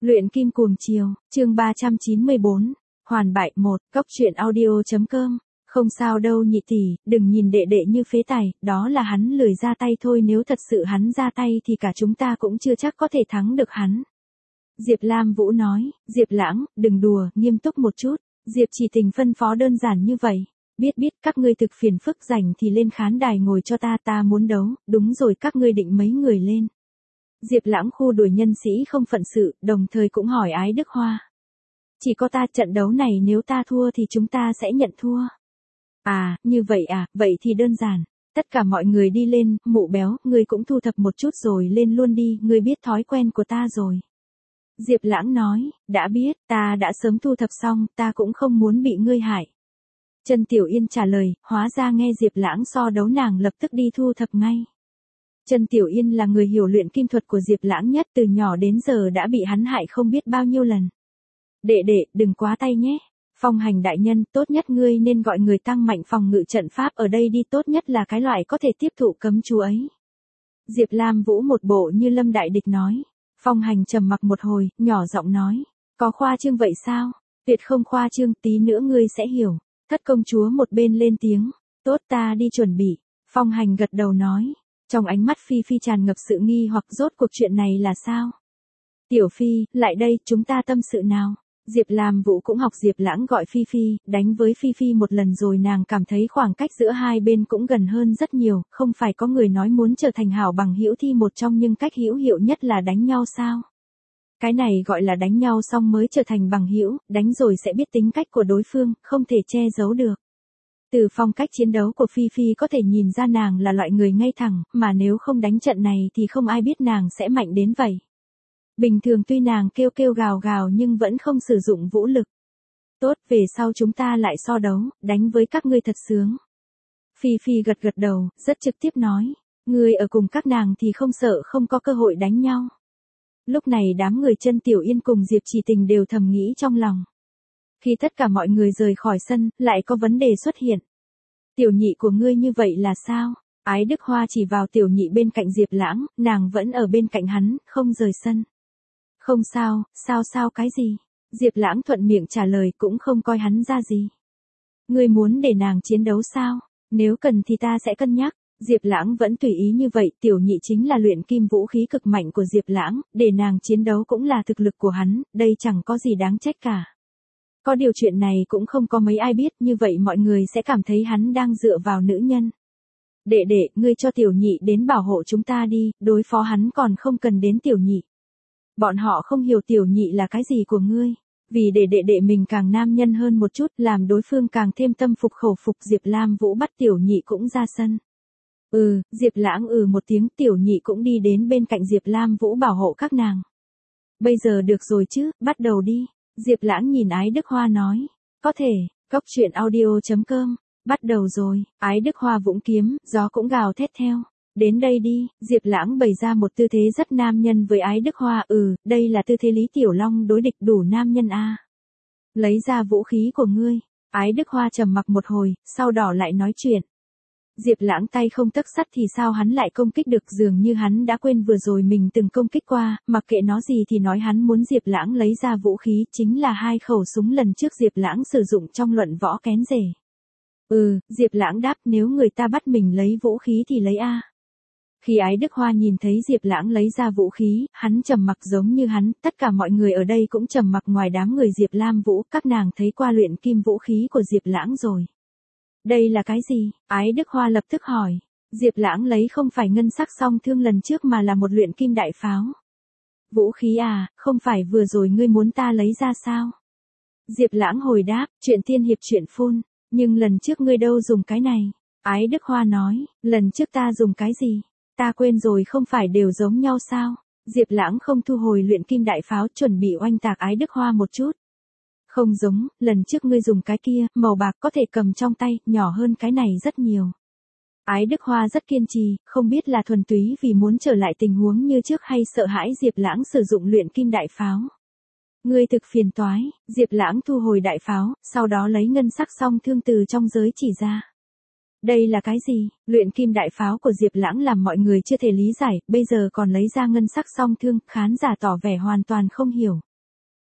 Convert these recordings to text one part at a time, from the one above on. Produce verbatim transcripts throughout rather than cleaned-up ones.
Luyện kim cuồng chiều, chương ba trăm chín mươi bốn, hoàn bại một, cốc truyện audio.com. Không sao đâu nhị tỷ, đừng nhìn đệ đệ như phế tài, đó là hắn lười ra tay thôi, nếu thật sự hắn ra tay thì cả chúng ta cũng chưa chắc có thể thắng được hắn. Diệp Lam Vũ nói, Diệp Lãng, đừng đùa, nghiêm túc một chút. Diệp Chỉ Tình phân phó đơn giản như vậy. Biết biết, các ngươi thực phiền phức, rảnh thì lên khán đài ngồi cho ta, ta muốn đấu. Đúng rồi, các ngươi định mấy người lên? Diệp Lãng khu đuổi nhân sĩ không phận sự, đồng thời cũng hỏi Ái Đức Hoa. Chỉ có ta, trận đấu này nếu ta thua thì chúng ta sẽ nhận thua. À, như vậy à, vậy thì đơn giản. Tất cả mọi người đi lên, Mụ Béo, ngươi cũng thu thập một chút rồi lên luôn đi, ngươi biết thói quen của ta rồi. Diệp Lãng nói, đã biết, ta đã sớm thu thập xong, ta cũng không muốn bị ngươi hại. Trần Tiểu Yên trả lời, hóa ra nghe Diệp Lãng so đấu nàng lập tức đi thu thập ngay. Trần Tiểu Yên là người hiểu luyện kim thuật của Diệp Lãng nhất, từ nhỏ đến giờ đã bị hắn hại không biết bao nhiêu lần. Đệ đệ, đừng quá tay nhé. Phong Hành đại nhân, tốt nhất ngươi nên gọi người tăng mạnh phòng ngự trận pháp ở đây đi, tốt nhất là cái loại có thể tiếp thụ cấm chú ấy. Diệp Lam Vũ một bộ như lâm đại địch nói. Phong Hành trầm mặc một hồi, nhỏ giọng nói, có khoa trương vậy sao? Tuyệt không khoa trương, tí nữa ngươi sẽ hiểu. Thất công chúa một bên lên tiếng, tốt, ta đi chuẩn bị. Phong Hành gật đầu nói. Trong ánh mắt Phi Phi tràn ngập sự nghi hoặc, rốt cuộc chuyện này là sao? Tiểu Phi, lại đây, chúng ta tâm sự nào. Diệp Lam Vũ cũng học Diệp Lãng gọi Phi Phi, đánh với Phi Phi một lần rồi nàng cảm thấy khoảng cách giữa hai bên cũng gần hơn rất nhiều, không phải có người nói muốn trở thành hảo bằng hữu thì một trong những cách hữu hiệu nhất là đánh nhau sao? Cái này gọi là đánh nhau xong mới trở thành bằng hữu, đánh rồi sẽ biết tính cách của đối phương, không thể che giấu được. Từ phong cách chiến đấu của Phi Phi có thể nhìn ra nàng là loại người ngay thẳng, mà nếu không đánh trận này thì không ai biết nàng sẽ mạnh đến vậy. Bình thường tuy nàng kêu kêu gào gào nhưng vẫn không sử dụng vũ lực. Tốt, về sau chúng ta lại so đấu, đánh với các ngươi thật sướng. Phi Phi gật gật đầu, rất trực tiếp nói, ngươi ở cùng các nàng thì không sợ không có cơ hội đánh nhau. Lúc này đám người Chân Tiểu Yên cùng Diệp Chỉ Tình đều thầm nghĩ trong lòng. Khi tất cả mọi người rời khỏi sân, lại có vấn đề xuất hiện. Tiểu nhị của ngươi như vậy là sao? Ái Đức Hoa chỉ vào tiểu nhị bên cạnh Diệp Lãng, nàng vẫn ở bên cạnh hắn, không rời sân. Không sao, sao sao cái gì? Diệp Lãng thuận miệng trả lời, cũng không coi hắn ra gì. Ngươi muốn để nàng chiến đấu sao? Nếu cần thì ta sẽ cân nhắc. Diệp Lãng vẫn tùy ý như vậy, tiểu nhị chính là luyện kim vũ khí cực mạnh của Diệp Lãng, để nàng chiến đấu cũng là thực lực của hắn, đây chẳng có gì đáng trách cả. Có điều chuyện này cũng không có mấy ai biết, như vậy mọi người sẽ cảm thấy hắn đang dựa vào nữ nhân. Đệ đệ, ngươi cho tiểu nhị đến bảo hộ chúng ta đi, đối phó hắn còn không cần đến tiểu nhị. Bọn họ không hiểu tiểu nhị là cái gì của ngươi. Vì để đệ đệ mình càng nam nhân hơn một chút, làm đối phương càng thêm tâm phục khẩu phục, Diệp Lam Vũ bắt tiểu nhị cũng ra sân. Ừ, Diệp Lãng ừ một tiếng, tiểu nhị cũng đi đến bên cạnh Diệp Lam Vũ bảo hộ các nàng. Bây giờ được rồi chứ, bắt đầu đi. Diệp Lãng nhìn Ái Đức Hoa nói. Có thể, cốc truyện audio.com. Bắt đầu rồi, Ái Đức Hoa vũng kiếm, gió cũng gào thét theo. Đến đây đi, Diệp Lãng bày ra một tư thế rất nam nhân với Ái Đức Hoa, ừ, đây là tư thế Lý Tiểu Long đối địch, đủ nam nhân a. Lấy ra vũ khí của ngươi. Ái Đức Hoa trầm mặc một hồi, sau đó lại nói chuyện. Diệp Lãng tay không tấc sắt thì sao hắn lại công kích được, dường như hắn đã quên vừa rồi mình từng công kích qua, mặc kệ nó gì thì nói hắn muốn Diệp Lãng lấy ra vũ khí, chính là hai khẩu súng lần trước Diệp Lãng sử dụng trong luận võ kén rể. Ừ, Diệp Lãng đáp, nếu người ta bắt mình lấy vũ khí thì lấy a. Khi Ái Đức Hoa nhìn thấy Diệp Lãng lấy ra vũ khí, hắn trầm mặc giống như hắn, tất cả mọi người ở đây cũng trầm mặc ngoài đám người Diệp Lam Vũ, các nàng thấy qua luyện kim vũ khí của Diệp Lãng rồi. Đây là cái gì? Ái Đức Hoa lập tức hỏi. Diệp Lãng lấy không phải ngân sắc song thương lần trước mà là một luyện kim đại pháo. Vũ khí à, không phải vừa rồi ngươi muốn ta lấy ra sao? Diệp Lãng hồi đáp, chuyện tiên hiệp chuyện phun, nhưng lần trước ngươi đâu dùng cái này? Ái Đức Hoa nói, lần trước ta dùng cái gì? Ta quên rồi, không phải đều giống nhau sao? Diệp Lãng không thu hồi luyện kim đại pháo, chuẩn bị oanh tạc Ái Đức Hoa một chút. Không giống, lần trước ngươi dùng cái kia, màu bạc có thể cầm trong tay, nhỏ hơn cái này rất nhiều. Ái Đức Hoa rất kiên trì, không biết là thuần túy vì muốn trở lại tình huống như trước hay sợ hãi Diệp Lãng sử dụng luyện kim đại pháo. Ngươi thực phiền toái, Diệp Lãng thu hồi đại pháo, sau đó lấy ngân sắc song thương từ trong giới chỉ ra. Đây là cái gì? Luyện kim đại pháo của Diệp Lãng làm mọi người chưa thể lý giải, bây giờ còn lấy ra ngân sắc song thương, khán giả tỏ vẻ hoàn toàn không hiểu.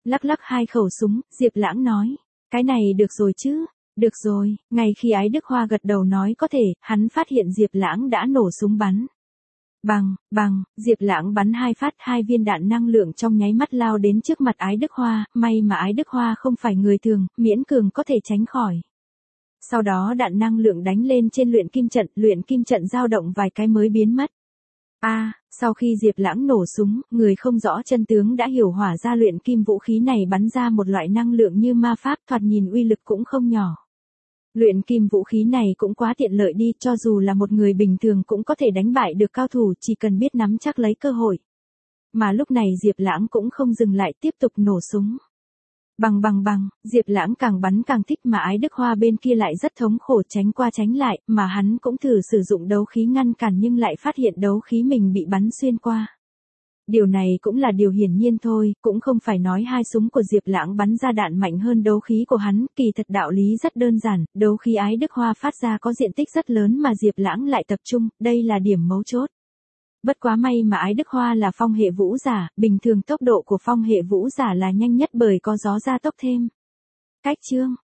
Lắc lắc hai khẩu súng, Diệp Lãng nói. Cái này được rồi chứ? Được rồi, ngay khi Ái Đức Hoa gật đầu nói có thể, hắn phát hiện Diệp Lãng đã nổ súng bắn. Bằng, bằng, Diệp Lãng bắn hai phát, hai viên đạn năng lượng trong nháy mắt lao đến trước mặt Ái Đức Hoa, may mà Ái Đức Hoa không phải người thường, miễn cường có thể tránh khỏi. Sau đó đạn năng lượng đánh lên trên luyện kim trận, luyện kim trận dao động vài cái mới biến mất. A, à, sau khi Diệp Lãng nổ súng, người không rõ chân tướng đã hiểu hỏa ra luyện kim vũ khí này bắn ra một loại năng lượng như ma pháp, thoạt nhìn uy lực cũng không nhỏ. Luyện kim vũ khí này cũng quá tiện lợi đi, cho dù là một người bình thường cũng có thể đánh bại được cao thủ, chỉ cần biết nắm chắc lấy cơ hội. Mà lúc này Diệp Lãng cũng không dừng lại, tiếp tục nổ súng. Bằng bằng bằng, Diệp Lãng càng bắn càng thích mà Ái Đức Hoa bên kia lại rất thống khổ tránh qua tránh lại, mà hắn cũng thử sử dụng đấu khí ngăn cản nhưng lại phát hiện đấu khí mình bị bắn xuyên qua. Điều này cũng là điều hiển nhiên thôi, cũng không phải nói hai súng của Diệp Lãng bắn ra đạn mạnh hơn đấu khí của hắn, kỳ thật đạo lý rất đơn giản, đấu khí Ái Đức Hoa phát ra có diện tích rất lớn mà Diệp Lãng lại tập trung, đây là điểm mấu chốt. Bất quá may mà Ái Đức Hoa là phong hệ vũ giả, bình thường tốc độ của phong hệ vũ giả là nhanh nhất bởi có gió gia tốc thêm. Cách chương